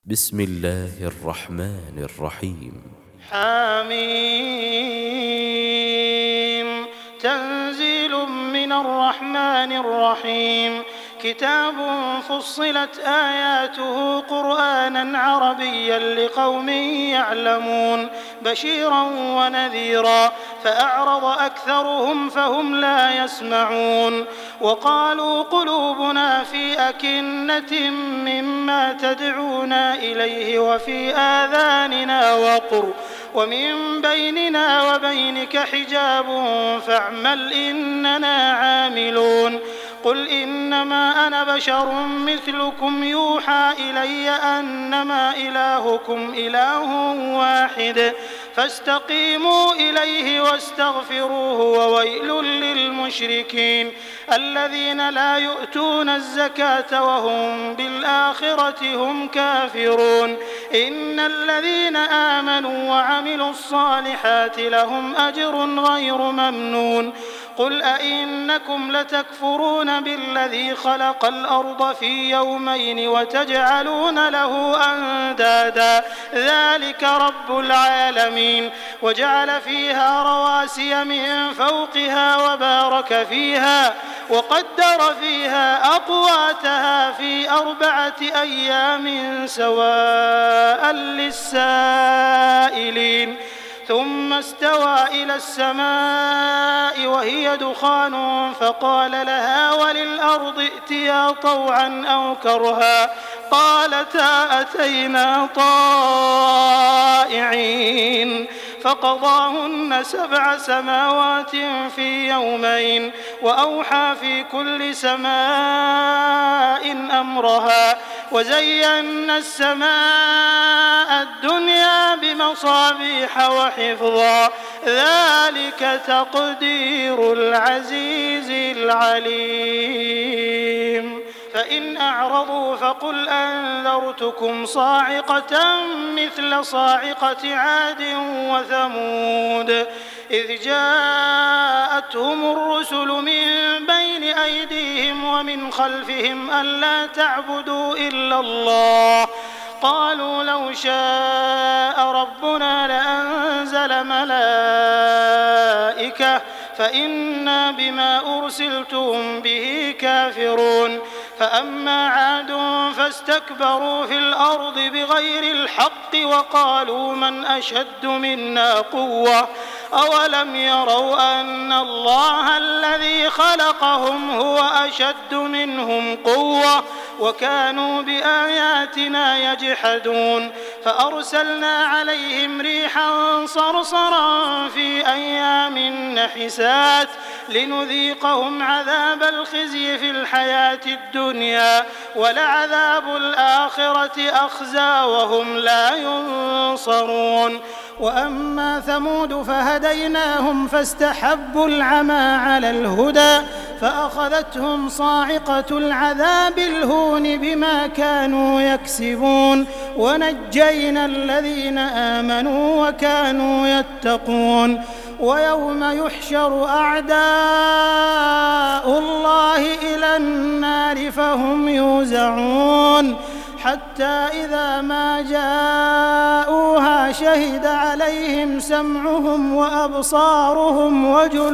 بسم الله الرحمن الرحيم. حميم. تنزيل من الرحمن الرحيم. كتاب فصلت آياته قرآنا عربيا لقوم يعلمون بشيرا ونذيرا فأعرض أكثرهم فهم لا يسمعون وقالوا قلوبنا في أكنة مما تدعونا إليه وفي آذاننا وقر ومن بيننا وبينك حجاب فاعمل إننا عاملون. قل إنما أنا بشر مثلكم يوحى إلي أنما إلهكم إله واحد فاستقيموا إليه واستغفروه وويل للمشركين الذين لا يؤتون الزكاة وهم بالآخرة هم كافرون. إن الذين آمنوا وعملوا الصالحات لهم أجر غير ممنون. قل أئنكم لتكفرون بالذي خلق الأرض في يومين وتجعلون له أندادا ذلك رب العالمين وجعل فيها رواسي من فوقها وبارك فيها وقدر فيها أقواتها في 4 أيام سواء للسائلين. ثم استوى إلى السماء وهي دخان فقال لها وللأرض ائتيا طوعا أو كرها قالتا أتينا طائعين فقضاهن 7 سماوات في يومين وأوحى في كل سماء أمرها وزينا السماء الدنيا بمصابيح وحفظا ذلك تقدير العزيز العليم. فإن أعرضوا فقل أنذرتكم صاعقة مثل صاعقة عاد وثمود إذ جاءتهم الرسل من بين أيديهم ومن خلفهم ألا تعبدوا إلا الله قالوا لو شاء ربنا لأنزل ملائكة فإنا بما أرسلتم به كافرون. فأما عاد فاستكبروا في الأرض بغير الحق وقالوا من أشد منا قوة أولم يروا أن الله الذي خلقهم هو أشد منهم قوة وكانوا بآياتنا يجحدون. فأرسلنا عليهم ريحا صرصرا في أيام نحسات لنذيقهم عذاب الخزي في الحياة الدنيا ولعذاب الآخرة أخزى وهم لا ينصرون. وأما ثمود فهديناهم فاستحبوا العمى على الهدى فأخذتهم صاعقة العذاب الهون بما كانوا يكسبون ونجينا الذين آمنوا وكانوا يتقون. ويوم يحشر أعداء الله إلى النار فهم يوزعون حتى إذا ما جاءوها شهد عليهم سمعهم وأبصارهم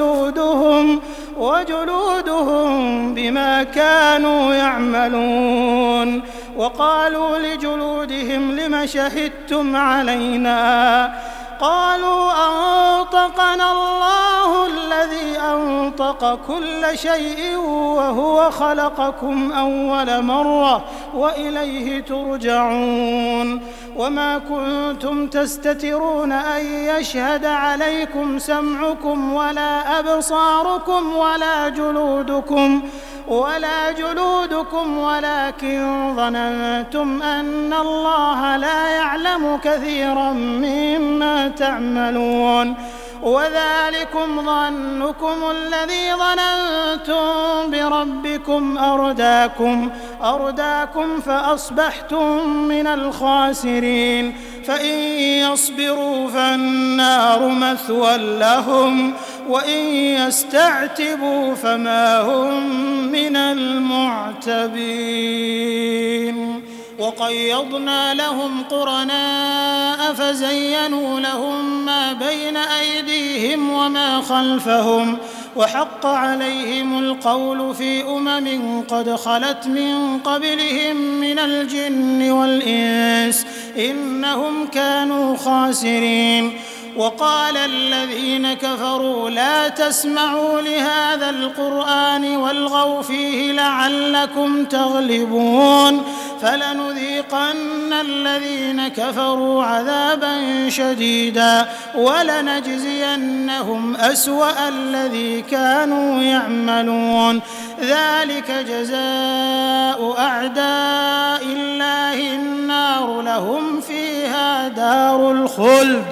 وجلودهم بما كانوا يعملون. وقالوا لجلودهم لم شهدتم علينا قالوا أنطقنا الله الذي أنطق كل شيء وهو خلقكم أول مرة وإليه ترجعون. وما كنتم تستترون أن يشهد عليكم سمعكم ولا أبصاركم ولا جلودكم ولكن ظننتم أن الله لا يعلم كثيرا مما تعملون. وذلكم ظنكم الذي ظننتم بربكم أرداكم فأصبحتم من الخاسرين. فإن يصبروا فالنار مثوى لهم وإن يستعتبوا فما هم من المعتبين. وقيضنا لهم قرناء فزينوا لهم ما بين أيديهم وما خلفهم وحق عليهم القول في قد خلت من قبلهم من الجن والإنس إنهم كانوا خاسرين. وقال الذين كفروا لا تسمعوا لهذا القرآن والغوا فيه لعلكم تغلبون فلنذيقن الذين كفروا عذابا شديدا ولنجزينهم أسوأ الذي كانوا يعملون ذلك جزاء أعداء الله النار لهم فيها دار الخلد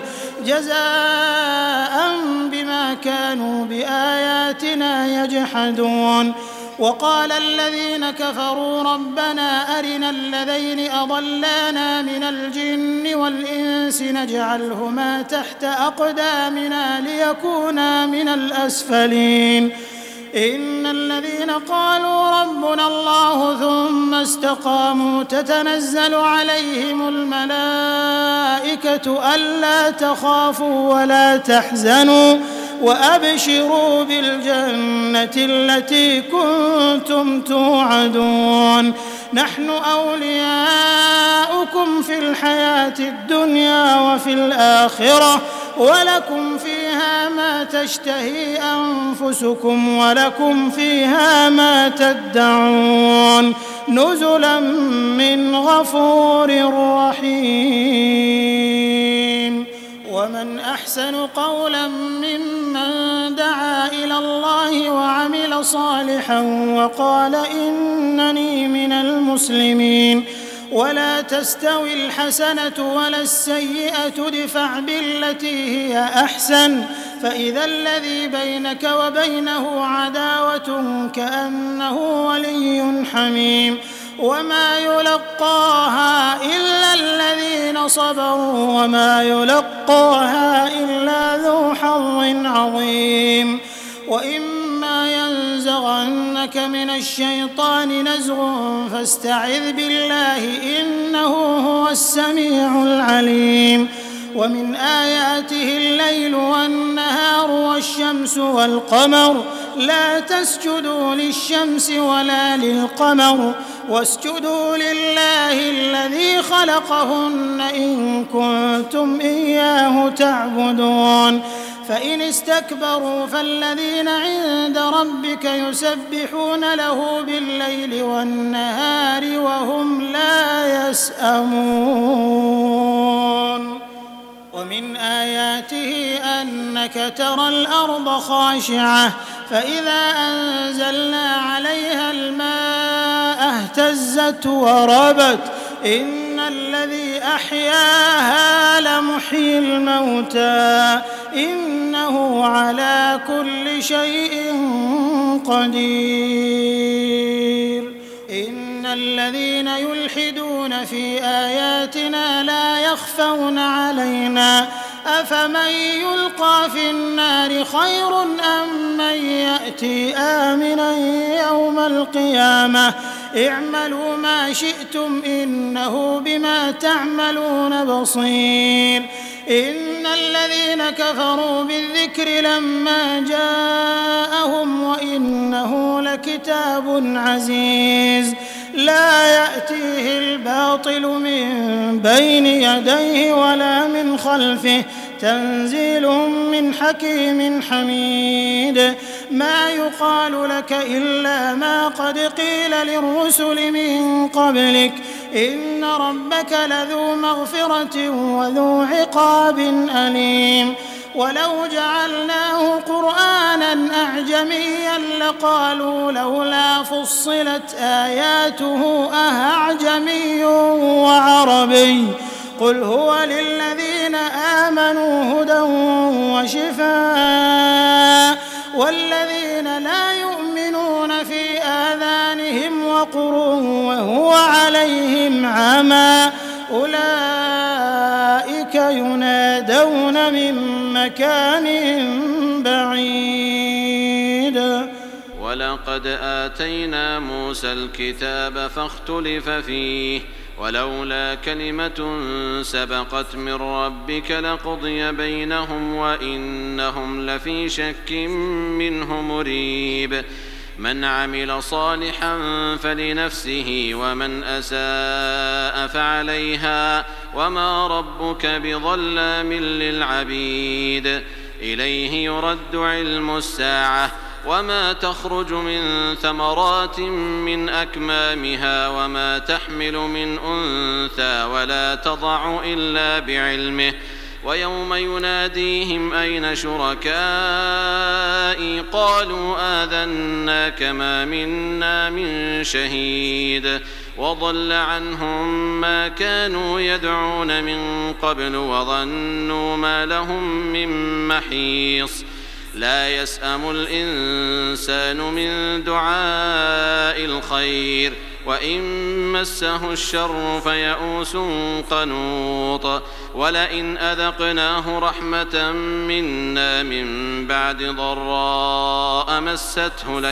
جزاء بما كانوا بآياتنا يجحدون. وقال الذين كفروا ربنا أرنا الذين أضلانا من الجن والإنس نجعلهما تحت أقدامنا ليكونا من الأسفلين إن الذين قالوا ربنا الله ثم استقاموا تتنزل عليهم الملائكة ألا تخافوا ولا تحزنوا وأبشروا بالجنة التي كنتم توعدون نحن أولياؤكم في الحياة الدنيا وفي الآخرة ولكم فيها ما تشتهي أنفسكم ولكم فيها ما تدعون نزلا من غفور رحيم. ومن أحسن قولا ممن دعا إلى الله وعمل صالحا وقال إنني من المسلمين ولا تستوي الحسنة ولا السيئة ادفع بالتي هي أحسن فإذا الذي بينك وبينه عداوة كأنه ولي حميم وما يلقاها إلا الذين صبروا وما يلقاها إلا ذو حظ عظيم. وإما ينزغنك من الشيطان نزغ فاستعذ بالله إنه هو السميع العليم. ومن آياته الليل والنهار والشمس والقمر لا تسجدوا للشمس ولا للقمر واسجدوا لله الذي خلقهن إن كنتم إياه تعبدون فإن استكبروا فالذين عند ربك يسبحون له بالليل والنهار وهم لا يسأمون. ومن آياته أنك ترى الأرض خاشعة فإذا أنزلنا عليها الماء اهتزت وربت إن الذي أحياها لمحيي الموتى إنه على كل شيء قدير. إن الذين يلحدون في آياتنا لا يخفون علينا أفمن يلقى في النار خير أم من يأتي آمنا يوم القيامة اعملوا ما شئتم إنه بما تعملون بصير. إن الذين كفروا بالذكر لما جاءهم وإنه لكتاب عزيز لا يأتيه الباطل من بين يديه ولا من خلفه تنزيل من حكيم حميد. ما يقال لك إلا ما قد قيل للرسل من قبلك إن ربك لذو مغفرة وذو عقاب أليم. ولو جعلناه قرآنا أعجميا لقالوا لولا فصلت آياته أأعجمي وعربي قل هو للذين آمنوا هدى وشفاء والذين لا يؤمنون في آذانهم وقر وهو عليهم عمى أولئك ينادون من مكان بعيد. ولقد آتينا موسى الكتاب فاختلف فيه ولولا كلمة سبقت من ربك لقضي بينهم وإنهم لفي شك منه مريب من عمل صالحا فلنفسه ومن أساء فعليها وما ربك بظلام للعبيد إليه يرد علم الساعة وما تخرج من ثمرات من أكمامها وما تحمل من أنثى ولا تضع إلا بعلمه ويوم يناديهم أين شركائي قالوا آذناك ما منا من شهيد وضل عنهم ما كانوا يدعون من قبل وظنوا ما لهم من محيص لا يسأم الإنسان من دعاء الخير وإن مسه الشر فيئوس قنوط ولئن أذقناه رحمة منا من بعد ضراء مسته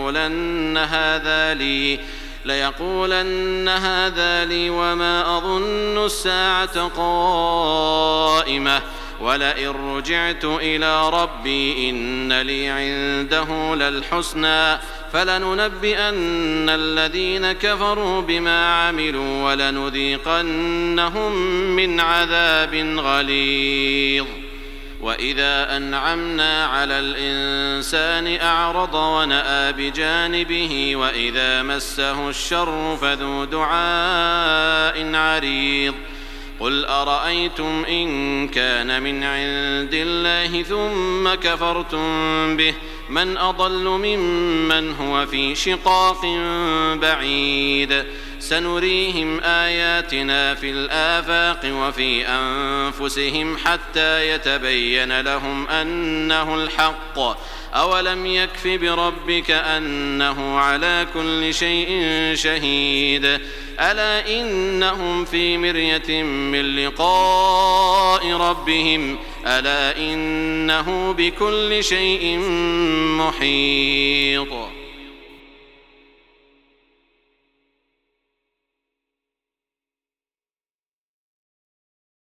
ليقولن هذا لي وما أظن الساعة قائمة ولئن رجعت إلى ربي إن لي عنده للحسنى فلننبئن الذين كفروا بما عملوا ولنذيقنهم من عذاب غليظ وإذا أنعمنا على الإنسان أعرض ونأى بجانبه وإذا مسه الشر فذو دعاء عريض قل أرأيتم إن كان من عند الله ثم كفرتم به من أضل ممن هو في شقاق بعيد سنريهم آياتنا في الآفاق وفي أنفسهم حتى يتبين لهم أنه الحق أولم يكف بربك أنه على كل شيء شهيد ألا إنهم في مرية من لقاء ربهم ألا إنه بكل شيء محيط